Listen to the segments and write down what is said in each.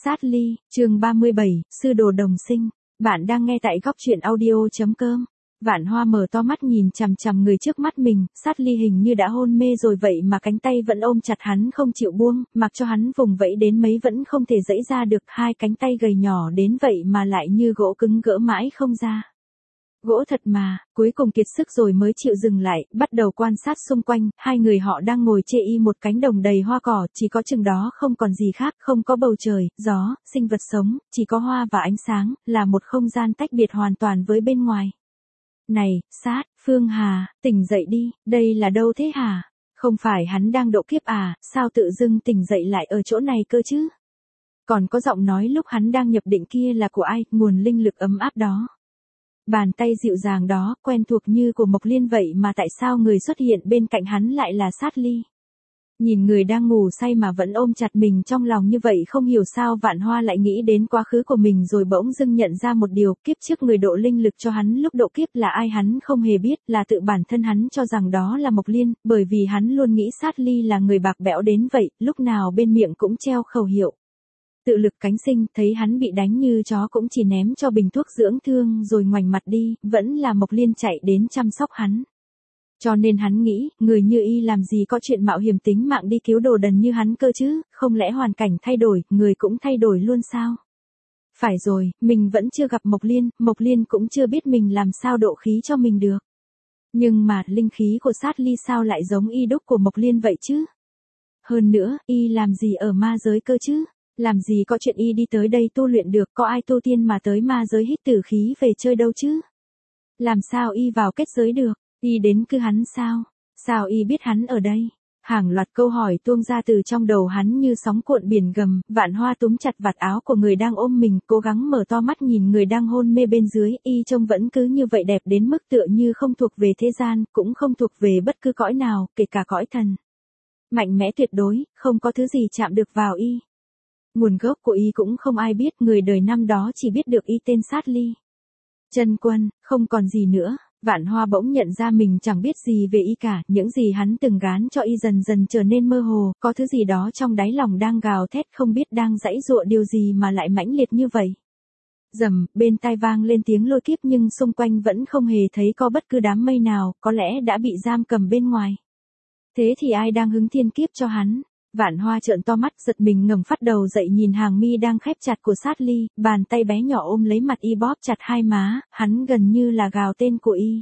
Sát ly, chương 37, sư đồ đồng sinh. Bạn đang nghe tại góc truyện audio.com. Vạn Hoa mở to mắt nhìn chằm chằm người trước mắt mình, Sát ly hình như đã hôn mê rồi vậy mà cánh tay vẫn ôm chặt hắn không chịu buông, mặc cho hắn vùng vẫy đến mấy vẫn không thể giãy ra được, hai cánh tay gầy nhỏ đến vậy mà lại như gỗ cứng gỡ mãi không ra. Gỗ thật mà, cuối cùng kiệt sức rồi mới chịu dừng lại, bắt đầu quan sát xung quanh, hai người họ đang ngồi chê y một cánh đồng đầy hoa cỏ, chỉ có chừng đó không còn gì khác, không có bầu trời, gió, sinh vật sống, chỉ có hoa và ánh sáng, là một không gian tách biệt hoàn toàn với bên ngoài. Này, Sát, Phương Hà, tỉnh dậy đi, đây là đâu thế hả? Không phải hắn đang độ kiếp à, sao tự dưng tỉnh dậy lại ở chỗ này cơ chứ? Còn có giọng nói lúc hắn đang nhập định kia là của ai, nguồn linh lực ấm áp đó. Bàn tay dịu dàng đó, quen thuộc như của Mộc Liên vậy mà tại sao người xuất hiện bên cạnh hắn lại là Sát ly? Nhìn người đang ngủ say mà vẫn ôm chặt mình trong lòng như vậy, không hiểu sao Vạn Hoa lại nghĩ đến quá khứ của mình rồi bỗng dưng nhận ra một điều, kiếp trước người độ linh lực cho hắn lúc độ kiếp là ai hắn không hề biết, là tự bản thân hắn cho rằng đó là Mộc Liên, bởi vì hắn luôn nghĩ Sát ly là người bạc bẽo đến vậy, lúc nào bên miệng cũng treo khẩu hiệu. Tự lực cánh sinh, thấy hắn bị đánh như chó cũng chỉ ném cho bình thuốc dưỡng thương rồi ngoảnh mặt đi, vẫn là Mộc Liên chạy đến chăm sóc hắn. Cho nên hắn nghĩ, người như y làm gì có chuyện mạo hiểm tính mạng đi cứu đồ đần như hắn cơ chứ, không lẽ hoàn cảnh thay đổi, người cũng thay đổi luôn sao? Phải rồi, mình vẫn chưa gặp Mộc Liên cũng chưa biết mình làm sao độ khí cho mình được. Nhưng mà, linh khí của Sát ly sao lại giống y đúc của Mộc Liên vậy chứ? Hơn nữa, y làm gì ở ma giới cơ chứ? Làm gì có chuyện y đi tới đây tu luyện được, có ai tu tiên mà tới ma giới hít tử khí về chơi đâu chứ? Làm sao y vào kết giới được? Y đến cư hắn sao? Sao y biết hắn ở đây? Hàng loạt câu hỏi tuôn ra từ trong đầu hắn như sóng cuộn biển gầm. Vạn Hoa túm chặt vạt áo của người đang ôm mình, cố gắng mở to mắt nhìn người đang hôn mê bên dưới, y trông vẫn cứ như vậy, đẹp đến mức tựa như không thuộc về thế gian, cũng không thuộc về bất cứ cõi nào, kể cả cõi thần. Mạnh mẽ tuyệt đối, không có thứ gì chạm được vào y. Nguồn gốc của y cũng không ai biết, người đời năm đó chỉ biết được y tên Sát ly. Chân Quân, không còn gì nữa. Vạn Hoa bỗng nhận ra mình chẳng biết gì về y cả, những gì hắn từng gán cho y dần dần trở nên mơ hồ, có thứ gì đó trong đáy lòng đang gào thét, không biết đang giãy giụa điều gì mà lại mãnh liệt như vậy. Rầm, bên tai vang lên tiếng lôi kiếp nhưng xung quanh vẫn không hề thấy có bất cứ đám mây nào, có lẽ đã bị giam cầm bên ngoài. Thế thì ai đang hứng thiên kiếp cho hắn? Vạn Hoa trợn to mắt, giật mình ngẩng phát đầu dậy nhìn hàng mi đang khép chặt của Sát ly, bàn tay bé nhỏ ôm lấy mặt y bóp chặt hai má, hắn gần như là gào tên của y.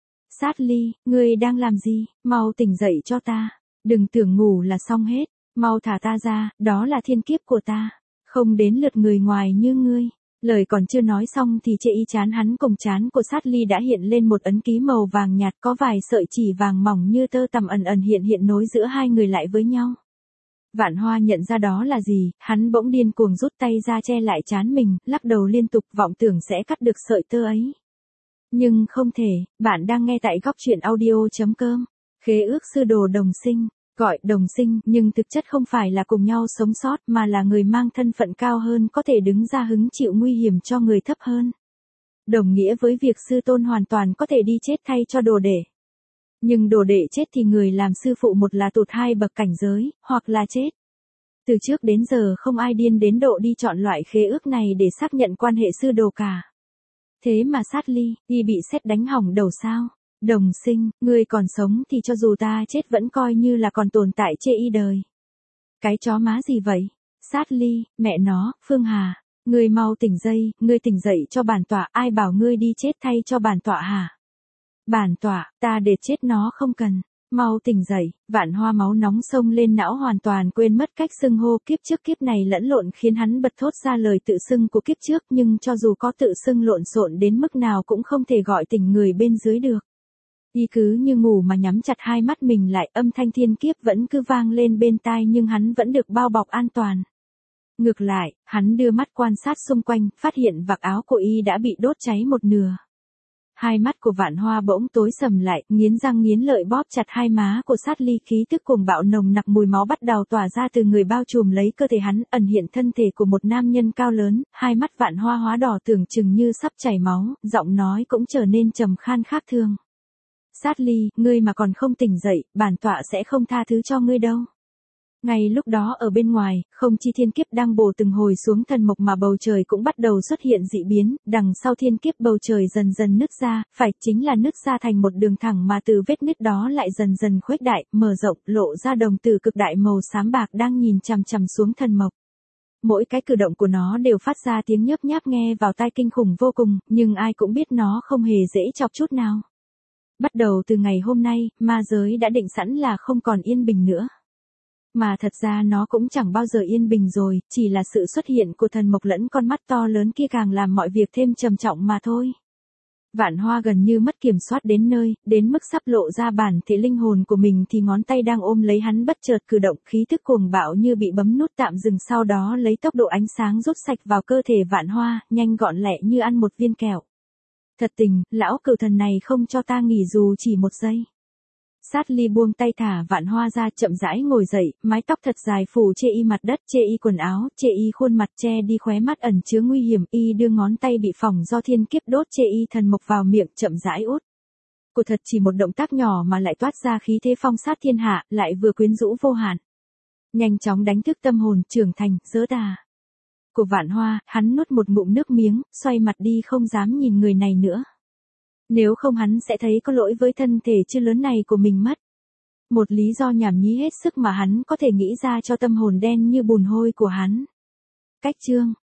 Sát ly, ngươi đang làm gì? Mau tỉnh dậy cho ta. Đừng tưởng ngủ là xong hết. Mau thả ta ra, đó là thiên kiếp của ta. Không đến lượt người ngoài như ngươi. Lời còn chưa nói xong thì trên y chán hắn cùng chán của Sát ly đã hiện lên một ấn ký màu vàng nhạt, có vài sợi chỉ vàng mỏng như tơ tằm ẩn ẩn hiện nối giữa hai người lại với nhau. Vạn Hoa nhận ra đó là gì, hắn bỗng điên cuồng rút tay ra che lại trán mình, lắc đầu liên tục, vọng tưởng sẽ cắt được sợi tơ ấy. Nhưng không thể, bạn đang nghe tại góc truyện audio.com. Khế ước sư đồ đồng sinh, gọi đồng sinh nhưng thực chất không phải là cùng nhau sống sót mà là người mang thân phận cao hơn có thể đứng ra hứng chịu nguy hiểm cho người thấp hơn. Đồng nghĩa với việc sư tôn hoàn toàn có thể đi chết thay cho đồ đệ. Nhưng đồ đệ chết thì người làm sư phụ một là tụt hai bậc cảnh giới, hoặc là chết. Từ trước đến giờ không ai điên đến độ đi chọn loại khế ước này để xác nhận quan hệ sư đồ cả. Thế mà Sát ly, y bị sét đánh hỏng đầu sao? Đồng sinh, ngươi còn sống thì cho dù ta chết vẫn coi như là còn tồn tại chê y đời. Cái chó má gì vậy? Sát ly, mẹ nó, Phương Hà, ngươi mau tỉnh dậy, ngươi tỉnh dậy cho bản tọa, ai bảo ngươi đi chết thay cho bản tọa hả? Bản tọa, ta để chết nó không cần. Mau tỉnh dậy. Vạn Hoa máu nóng xông lên não, hoàn toàn quên mất cách xưng hô kiếp trước kiếp này lẫn lộn, khiến hắn bật thốt ra lời tự xưng của kiếp trước, nhưng cho dù có tự xưng lộn xộn đến mức nào cũng không thể gọi tỉnh người bên dưới được. Y cứ như ngủ mà nhắm chặt hai mắt mình lại, âm thanh thiên kiếp vẫn cứ vang lên bên tai nhưng hắn vẫn được bao bọc an toàn. Ngược lại, hắn đưa mắt quan sát xung quanh, phát hiện vạt áo của y đã bị đốt cháy một nửa. Hai mắt của Vạn Hoa bỗng tối sầm lại, nghiến răng nghiến lợi bóp chặt hai má của Sát ly, khí tức cuồng bạo nồng nặc, mùi máu bắt đầu tỏa ra từ người bao trùm lấy cơ thể hắn, ẩn hiện thân thể của một nam nhân cao lớn, hai mắt Vạn Hoa hóa đỏ tưởng chừng như sắp chảy máu, giọng nói cũng trở nên trầm khan khác thường. Sát ly, ngươi mà còn không tỉnh dậy, bản tọa sẽ không tha thứ cho ngươi đâu. Ngay lúc đó ở bên ngoài, không chi thiên kiếp đang bổ từng hồi xuống thần mộc mà bầu trời cũng bắt đầu xuất hiện dị biến, đằng sau thiên kiếp bầu trời dần dần nứt ra, phải chính là nứt ra thành một đường thẳng mà từ vết nứt đó lại dần dần khuếch đại, mở rộng, lộ ra đồng tử cực đại màu xám bạc đang nhìn chằm chằm xuống thần mộc. Mỗi cái cử động của nó đều phát ra tiếng nhớp nháp nghe vào tai kinh khủng vô cùng, nhưng ai cũng biết nó không hề dễ chọc chút nào. Bắt đầu từ ngày hôm nay, ma giới đã định sẵn là không còn yên bình nữa. Mà thật ra nó cũng chẳng bao giờ yên bình rồi, chỉ là sự xuất hiện của thần mộc lẫn con mắt to lớn kia càng làm mọi việc thêm trầm trọng mà thôi. Vạn Hoa gần như mất kiểm soát đến nơi, đến mức sắp lộ ra bản thể linh hồn của mình thì ngón tay đang ôm lấy hắn bất chợt cử động, khí thức cuồng bạo như bị bấm nút tạm dừng, sau đó lấy tốc độ ánh sáng rút sạch vào cơ thể Vạn Hoa, nhanh gọn lẹ như ăn một viên kẹo. Thật tình, lão cửu thần này không cho ta nghỉ dù chỉ một giây. Sát Ly buông tay thả Vạn Hoa ra, chậm rãi ngồi dậy, mái tóc thật dài phủ che y mặt đất, che y quần áo, che y khuôn mặt, che đi khóe mắt ẩn chứa nguy hiểm, y đưa ngón tay bị phỏng do thiên kiếp đốt che y thần mộc vào miệng, chậm rãi út. Cô thật chỉ một động tác nhỏ mà lại toát ra khí thế phong sát thiên hạ, lại vừa quyến rũ vô hạn. Nhanh chóng đánh thức tâm hồn trưởng thành, dỡ đà của Vạn Hoa, hắn nuốt một ngụm nước miếng, xoay mặt đi không dám nhìn người này nữa. Nếu không hắn sẽ thấy có lỗi với thân thể chưa lớn này của mình mất. Một lý do nhảm nhí hết sức mà hắn có thể nghĩ ra cho tâm hồn đen như bùn hôi của hắn. Cách chương